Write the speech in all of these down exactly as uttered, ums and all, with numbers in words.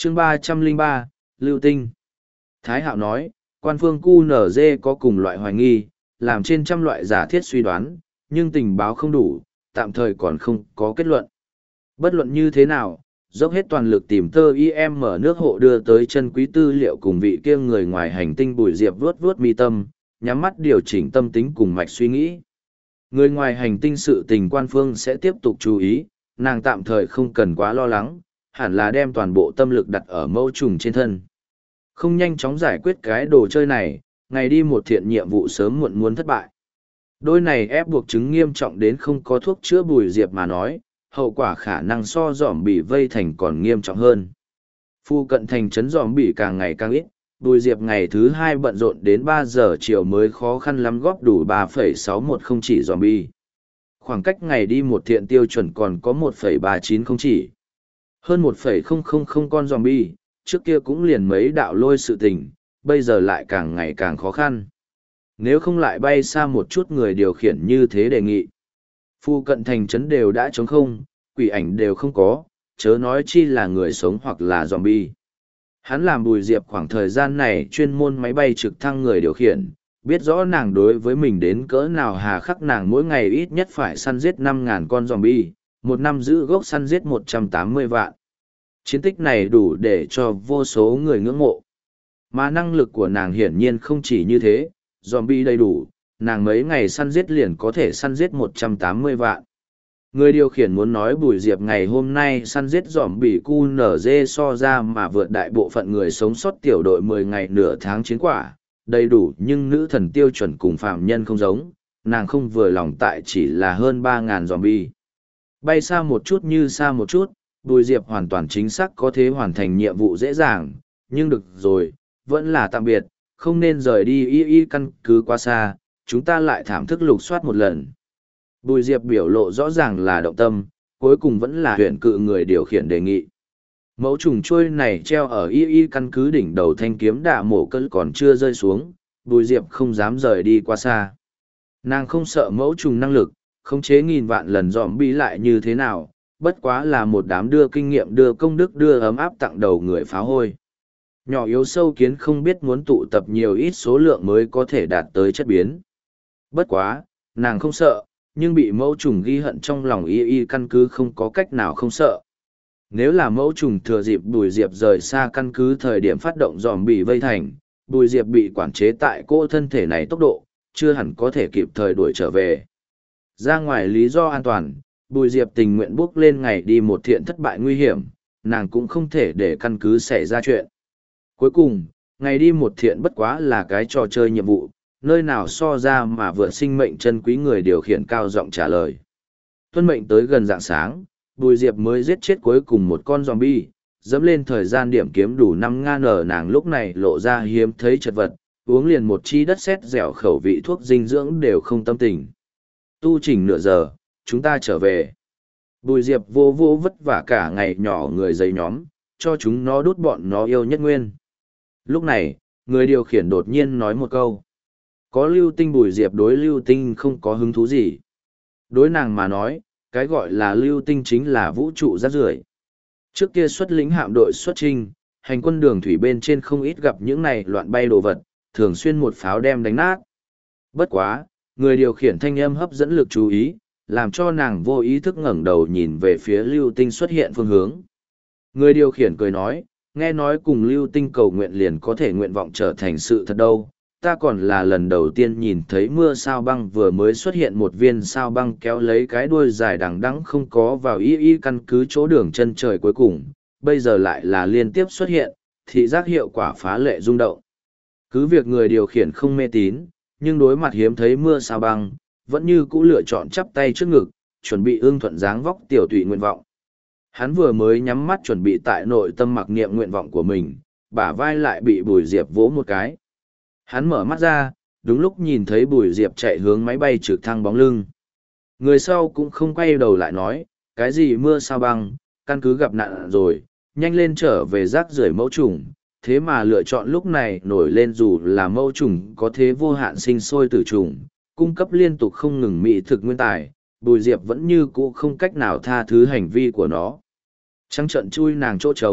chương ba trăm lẻ ba, Lưu Tinh. Thái Hạo nói, quan phương Q N Z có cùng loại hoài nghi, làm trên trăm loại giả thiết suy đoán, nhưng tình báo không đủ, tạm thời còn không có kết luận. Bất luận như thế nào, dốc hết toàn lực tìm tơ i em mở nước hộ đưa tới chân quý tư liệu cùng vị kia người ngoài hành tinh Bùi Diệp vuốt vuốt mi tâm, nhắm mắt điều chỉnh tâm tính cùng mạch suy nghĩ. Người ngoài hành tinh sự tình quan phương sẽ tiếp tục chú ý, nàng tạm thời không cần quá lo lắng, hẳn là đem toàn bộ tâm lực đặt ở mâu trùng trên thân. Không nhanh chóng giải quyết cái đồ chơi này, ngày đi một thiện nhiệm vụ sớm muộn muốn thất bại. Đôi này ép buộc chứng nghiêm trọng đến không có thuốc chữa Bùi Diệp mà nói, hậu quả khả năng so dòm bị vây thành còn nghiêm trọng hơn. Phu cận thành trấn dòm bị càng ngày càng ít, Bùi Diệp ngày thứ hai bận rộn đến ba giờ chiều mới khó khăn lắm góp đủ ba phẩy sáu một không chỉ dòm bi. Khoảng cách ngày đi một thiện tiêu chuẩn còn có một phẩy ba chín không chỉ. Hơn một phẩy không không không con dòm bi, trước kia cũng liền mấy đạo lôi sự tình, bây giờ lại càng ngày càng khó khăn. Nếu không lại bay xa một chút người điều khiển như thế đề nghị. Phu cận thành trấn đều đã trống không, quỷ ảnh đều không có, chớ nói chi là người sống hoặc là zombie. Hắn làm Bùi Diệp khoảng thời gian này chuyên môn máy bay trực thăng người điều khiển, biết rõ nàng đối với mình đến cỡ nào hà khắc, nàng mỗi ngày ít nhất phải săn giết năm ngàn con zombie, một năm giữ gốc săn giết một trăm tám mươi vạn. Chiến tích này đủ để cho vô số người ngưỡng mộ. Mà năng lực của nàng hiển nhiên không chỉ như thế, zombie đầy đủ, nàng mấy ngày săn giết liền có thể săn giết một trăm tám mươi vạn. Người điều khiển muốn nói Bùi Diệp ngày hôm nay săn giết dòm bị cu nở dê so ra mà vượt đại bộ phận người sống sót tiểu đội mười ngày nửa tháng chiến quả, đầy đủ, nhưng nữ thần tiêu chuẩn cùng phạm nhân không giống, nàng không vừa lòng tại chỉ là hơn ba ngàn dòm bi. Bay xa một chút như xa một chút, Bùi Diệp hoàn toàn chính xác có thể hoàn thành nhiệm vụ dễ dàng, nhưng được rồi, vẫn là tạm biệt, không nên rời đi y y căn cứ quá xa, chúng ta lại thảm thức lục soát một lần. Bùi Diệp biểu lộ rõ ràng là động tâm, cuối cùng vẫn là huyện cự người điều khiển đề nghị. Mẫu trùng trôi này treo ở y y căn cứ đỉnh đầu thanh kiếm đạ mổ cân còn chưa rơi xuống, Bùi Diệp không dám rời đi quá xa. Nàng không sợ mẫu trùng năng lực, khống chế nghìn vạn lần dòm bi lại như thế nào, bất quá là một đám đưa kinh nghiệm đưa công đức đưa ấm áp tặng đầu người phá hôi. Nhỏ yếu sâu kiến không biết muốn tụ tập nhiều ít số lượng mới có thể đạt tới chất biến. Bất quá, nàng không sợ, nhưng bị mẫu trùng ghi hận trong lòng y y căn cứ không có cách nào không sợ. Nếu là mẫu trùng thừa dịp Bùi Diệp rời xa căn cứ thời điểm phát động dòm bị vây thành, Bùi Diệp bị quản chế tại cỗ thân thể này tốc độ, chưa hẳn có thể kịp thời đuổi trở về. Ra ngoài lý do an toàn, Bùi Diệp tình nguyện bước lên ngày đi một thiện thất bại nguy hiểm, nàng cũng không thể để căn cứ xảy ra chuyện. Cuối cùng, ngày đi một thiện bất quá là cái trò chơi nhiệm vụ, nơi nào so ra mà vượt sinh mệnh chân quý người điều khiển cao giọng trả lời. Tuân mệnh tới gần rạng sáng, Bùi Diệp mới giết chết cuối cùng một con zombie, dẫm lên thời gian điểm kiếm đủ năm ngàn nở, nàng lúc này lộ ra hiếm thấy chật vật, uống liền một chi đất sét dẻo khẩu vị thuốc dinh dưỡng đều không tâm tình. Tu chỉnh nửa giờ, chúng ta trở về. Bùi Diệp vô vô vất vả cả ngày nhỏ người giấy nhóm, cho chúng nó đút bọn nó yêu nhất nguyên. Lúc này, người điều khiển đột nhiên nói một câu. Có lưu tinh. Bùi Diệp đối lưu tinh không có hứng thú gì. Đối nàng mà nói, cái gọi là lưu tinh chính là vũ trụ rác rưởi. Trước kia xuất lĩnh hạm đội xuất trinh, hành quân đường thủy bên trên không ít gặp những này loạn bay đồ vật, thường xuyên một pháo đem đánh nát. Bất quá, người điều khiển thanh âm hấp dẫn lực chú ý, làm cho nàng vô ý thức ngẩng đầu nhìn về phía lưu tinh xuất hiện phương hướng. Người điều khiển cười nói, nghe nói cùng lưu tinh cầu nguyện liền có thể nguyện vọng trở thành sự thật đâu. Ta còn là lần đầu tiên nhìn thấy mưa sao băng, vừa mới xuất hiện một viên sao băng kéo lấy cái đuôi dài đằng đẵng không có vào y y căn cứ chỗ đường chân trời cuối cùng, bây giờ lại là liên tiếp xuất hiện, thị giác hiệu quả phá lệ rung động. Cứ việc người điều khiển không mê tín, nhưng đối mặt hiếm thấy mưa sao băng, vẫn như cũ lựa chọn chắp tay trước ngực, chuẩn bị ương thuận dáng vóc tiểu tụy nguyện vọng. Hắn vừa mới nhắm mắt chuẩn bị tại nội tâm mặc niệm nguyện vọng của mình, bả vai lại bị Bùi Diệp vỗ một cái. Hắn mở mắt ra, đúng lúc nhìn thấy Bùi Diệp chạy hướng máy bay trực thăng bóng lưng. Người sau cũng không quay đầu lại nói, cái gì mưa sao băng, căn cứ gặp nạn rồi, nhanh lên trở về rác rưởi mẫu trùng. Thế mà lựa chọn lúc này nổi lên dù là mẫu trùng có thế vô hạn sinh sôi tử trùng, cung cấp liên tục không ngừng mỹ thực nguyên tài, Bùi Diệp vẫn như cũ không cách nào tha thứ hành vi của nó. Trăng trận chui nàng chỗ trống,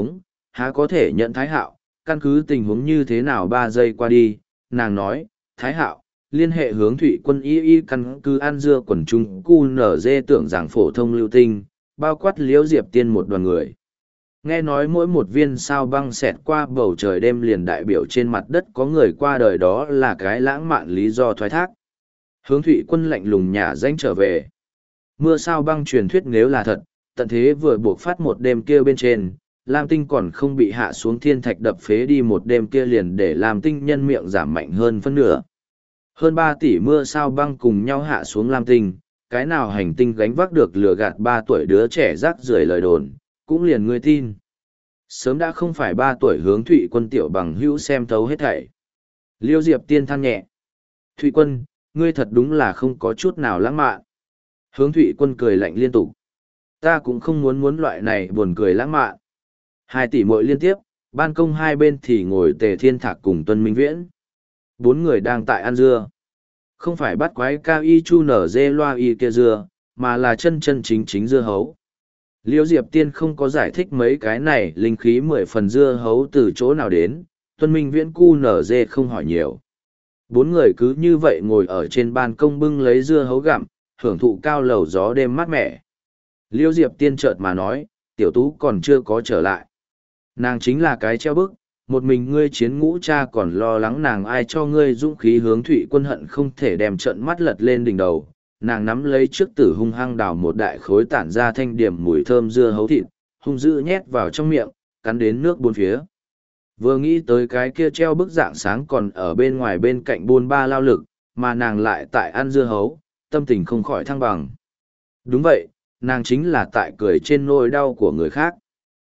há có thể nhận Thái Hạo, căn cứ tình huống như thế nào ba giây qua đi, nàng nói, Thái Hạo, liên hệ hướng thủy quân y y căn cứ An Dưa quần trung cu nở dê tưởng rằng phổ thông lưu tinh, bao quát liễu diệp tiên một đoàn người. Nghe nói mỗi một viên sao băng xẹt qua bầu trời đêm liền đại biểu trên mặt đất có người qua đời, đó là cái lãng mạn lý do thoái thác. Hướng thủy quân lạnh lùng nhả danh trở về. Mưa sao băng truyền thuyết nếu là thật, tận thế vừa buộc phát một đêm kia bên trên, Lam Tinh còn không bị hạ xuống thiên thạch đập phế đi một đêm kia liền để Lam Tinh nhân miệng giảm mạnh hơn phân nửa. Hơn ba tỷ mưa sao băng cùng nhau hạ xuống Lam Tinh, cái nào hành tinh gánh vác được lừa gạt ba tuổi đứa trẻ rác rưởi lời đồn, cũng liền người tin. Sớm đã không phải ba tuổi hướng Thụy Quân tiểu bằng hữu xem thấu hết thảy. Liêu Diệp Tiên than nhẹ. Thụy Quân, ngươi thật đúng là không có chút nào lãng mạn. Hướng Thụy Quân cười lạnh liên tục. Ta cũng không muốn muốn loại này buồn cười lãng mạn. Hai tỷ muội liên tiếp, ban công hai bên thì ngồi Tề Thiên Thạc cùng Tuân Minh Viễn. Bốn người đang tại ăn dưa. Không phải bắt quái cao y chu nở dê loa y kia dưa, mà là chân chân chính chính dưa hấu. Liêu Diệp Tiên không có giải thích mấy cái này linh khí mười phần dưa hấu từ chỗ nào đến, Tuân Minh Viễn cu nở dê không hỏi nhiều. Bốn người cứ như vậy ngồi ở trên ban công bưng lấy dưa hấu gặm, hưởng thụ cao lầu gió đêm mát mẻ. Liêu Diệp Tiên chợt mà nói, tiểu tú còn chưa có trở lại. Nàng chính là cái treo bức, một mình ngươi chiến ngũ cha còn lo lắng nàng ai cho ngươi dũng khí hướng Thụy Quân hận không thể đem trận mắt lật lên đỉnh đầu. Nàng nắm lấy trước tử hung hăng đào một đại khối tản ra thanh điểm mùi thơm dưa hấu thịt, hung dữ nhét vào trong miệng, cắn đến nước bốn phía. Vừa nghĩ tới cái kia treo bức dạng sáng còn ở bên ngoài bên cạnh buôn ba lao lực, mà nàng lại tại ăn dưa hấu, tâm tình không khỏi thăng bằng. Đúng vậy, nàng chính là tại cười trên nỗi đau của người khác.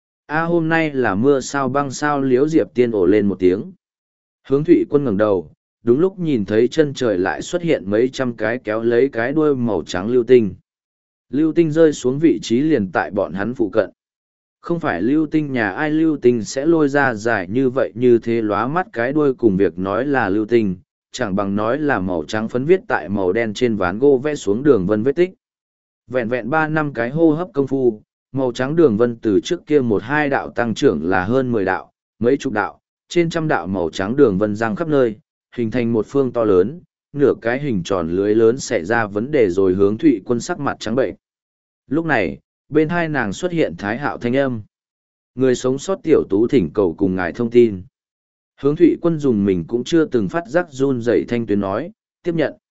A hôm nay là mưa sao băng sao liếu Diệp Tiên ổ lên một tiếng. Hướng Thụy Quân ngẩng đầu, đúng lúc nhìn thấy chân trời lại xuất hiện mấy trăm cái kéo lấy cái đuôi màu trắng lưu tinh. Lưu tinh rơi xuống vị trí liền tại bọn hắn phụ cận. Không phải lưu tinh nhà ai lưu tinh sẽ lôi ra dài như vậy như thế lóa mắt cái đuôi cùng việc nói là lưu tinh, chẳng bằng nói là màu trắng phấn viết tại màu đen trên ván gỗ vẽ xuống đường vân vết tích. Vẹn vẹn ba năm cái hô hấp công phu, màu trắng đường vân từ trước kia một hai đạo tăng trưởng là hơn mười đạo, mấy chục đạo, trên trăm đạo màu trắng đường vân giăng khắp nơi, hình thành một phương to lớn, nửa cái hình tròn lưới lớn xảy ra vấn đề rồi hướng Thụy Quân sắc mặt trắng bệnh. Lúc này, bên hai nàng xuất hiện Thái Hạo thanh âm. Người sống sót tiểu tú thỉnh cầu cùng ngài thông tin. Hướng Thụy Quân dùng mình cũng chưa từng phát giác run rẩy thanh tuyến nói, tiếp nhận.